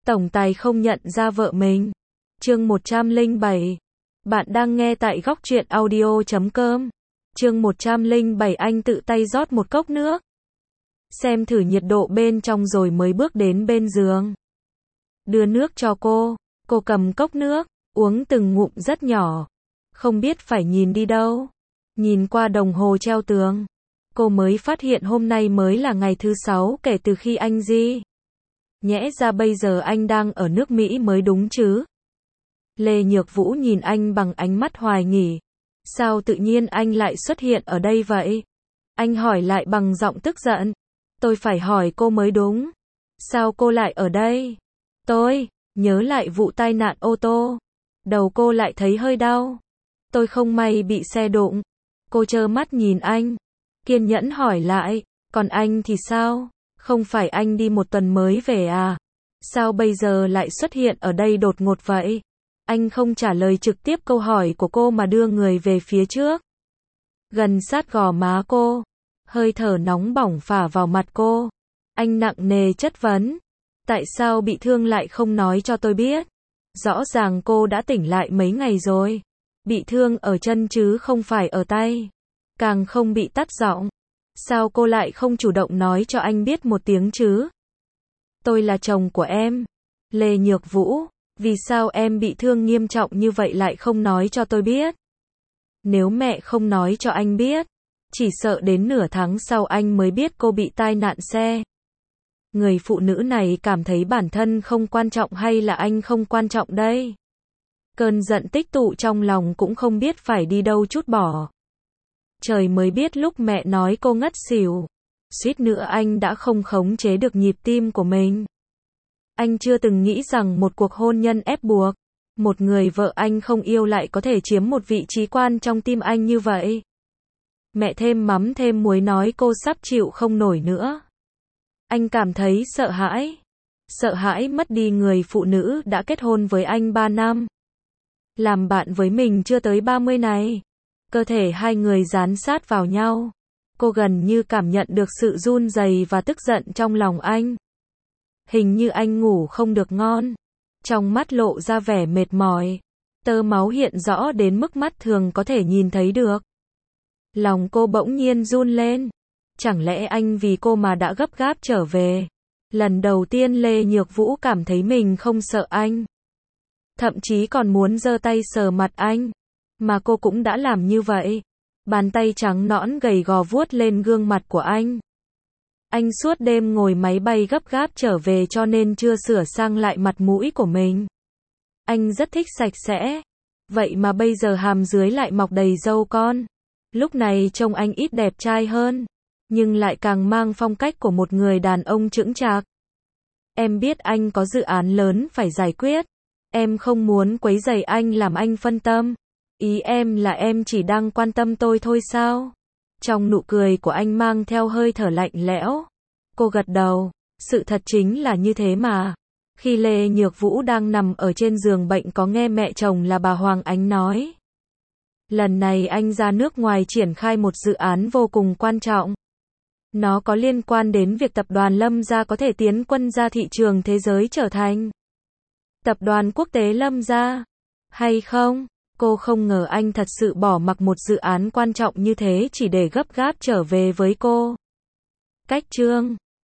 tổng tài không nhận ra vợ mình. Chương 107. Bạn đang nghe tại góc truyện audio.com. Chương 107, anh tự tay rót một cốc nước. Xem thử nhiệt độ bên trong rồi mới bước đến bên giường. Đưa nước cho cô cầm cốc nước, uống từng ngụm rất nhỏ. Không biết phải nhìn đi đâu. Nhìn qua đồng hồ treo tường. Cô mới phát hiện hôm nay mới là ngày thứ 6 kể từ khi anh di. Nhẽ ra bây giờ anh đang ở nước Mỹ mới đúng chứ. Lê Nhược Vũ nhìn anh bằng ánh mắt hoài nghi. Sao tự nhiên anh lại xuất hiện ở đây vậy? Anh hỏi lại bằng giọng tức giận. Tôi phải hỏi cô mới đúng. Sao cô lại ở đây? Tôi nhớ lại vụ tai nạn ô tô. Đầu cô lại thấy hơi đau. Tôi không may bị xe đụng. Cô trơ mắt nhìn anh. Kiên nhẫn hỏi lại. Còn anh thì sao? Không phải anh đi một tuần mới về à? Sao bây giờ lại xuất hiện ở đây đột ngột vậy? Anh không trả lời trực tiếp câu hỏi của cô mà đưa người về phía trước. Gần sát gò má cô. Hơi thở nóng bỏng phả vào mặt cô. Anh nặng nề chất vấn. Tại sao bị thương lại không nói cho tôi biết? Rõ ràng cô đã tỉnh lại mấy ngày rồi. Bị thương ở chân chứ không phải ở tay. Càng không bị tắt giọng. Sao cô lại không chủ động nói cho anh biết một tiếng chứ? Tôi là chồng của em. Lê Nhược Vũ, vì sao em bị thương nghiêm trọng như vậy lại không nói cho tôi biết? Nếu mẹ không nói cho anh biết, chỉ sợ đến nửa tháng sau anh mới biết cô bị tai nạn xe. Người phụ nữ này cảm thấy bản thân không quan trọng hay là anh không quan trọng đây? Cơn giận tích tụ trong lòng cũng không biết phải đi đâu trút bỏ. Trời mới biết lúc mẹ nói cô ngất xỉu. Suýt nữa anh đã không khống chế được nhịp tim của mình. Anh chưa từng nghĩ rằng một cuộc hôn nhân ép buộc, một người vợ anh không yêu lại có thể chiếm một vị trí quan trong tim anh như vậy. Mẹ thêm mắm thêm muối nói cô sắp chịu không nổi nữa. Anh cảm thấy sợ hãi. Sợ hãi mất đi người phụ nữ đã kết hôn với anh 3 năm. Làm bạn với mình chưa tới 30 này. Cơ thể hai người dán sát vào nhau. Cô gần như cảm nhận được sự run rẩy và tức giận trong lòng anh. Hình như anh ngủ không được ngon. Trong mắt lộ ra vẻ mệt mỏi. Tơ máu hiện rõ đến mức mắt thường có thể nhìn thấy được. Lòng cô bỗng nhiên run lên. Chẳng lẽ anh vì cô mà đã gấp gáp trở về? Lần đầu tiên Lê Nhược Vũ cảm thấy mình không sợ anh. Thậm chí còn muốn giơ tay sờ mặt anh. Mà cô cũng đã làm như vậy. Bàn tay trắng nõn gầy gò vuốt lên gương mặt của anh. Anh suốt đêm ngồi máy bay gấp gáp trở về cho nên chưa sửa sang lại mặt mũi của mình. Anh rất thích sạch sẽ. Vậy mà bây giờ hàm dưới lại mọc đầy râu con. Lúc này trông anh ít đẹp trai hơn. Nhưng lại càng mang phong cách của một người đàn ông chững chạc. Em biết anh có dự án lớn phải giải quyết. Em không muốn quấy rầy anh làm anh phân tâm. Ý em là em chỉ đang quan tâm tôi thôi sao? Trong nụ cười của anh mang theo hơi thở lạnh lẽo. Cô gật đầu. Sự thật chính là như thế mà. Khi Lê Nhược Vũ đang nằm ở trên giường bệnh có nghe mẹ chồng là bà Hoàng Ánh nói. Lần này anh ra nước ngoài triển khai một dự án vô cùng quan trọng. Nó có liên quan đến việc tập đoàn Lâm Gia có thể tiến quân ra thị trường thế giới trở thành tập đoàn quốc tế Lâm Gia. Hay không? Cô không ngờ anh thật sự bỏ mặc một dự án quan trọng như thế chỉ để gấp gáp trở về với cô. Cách chương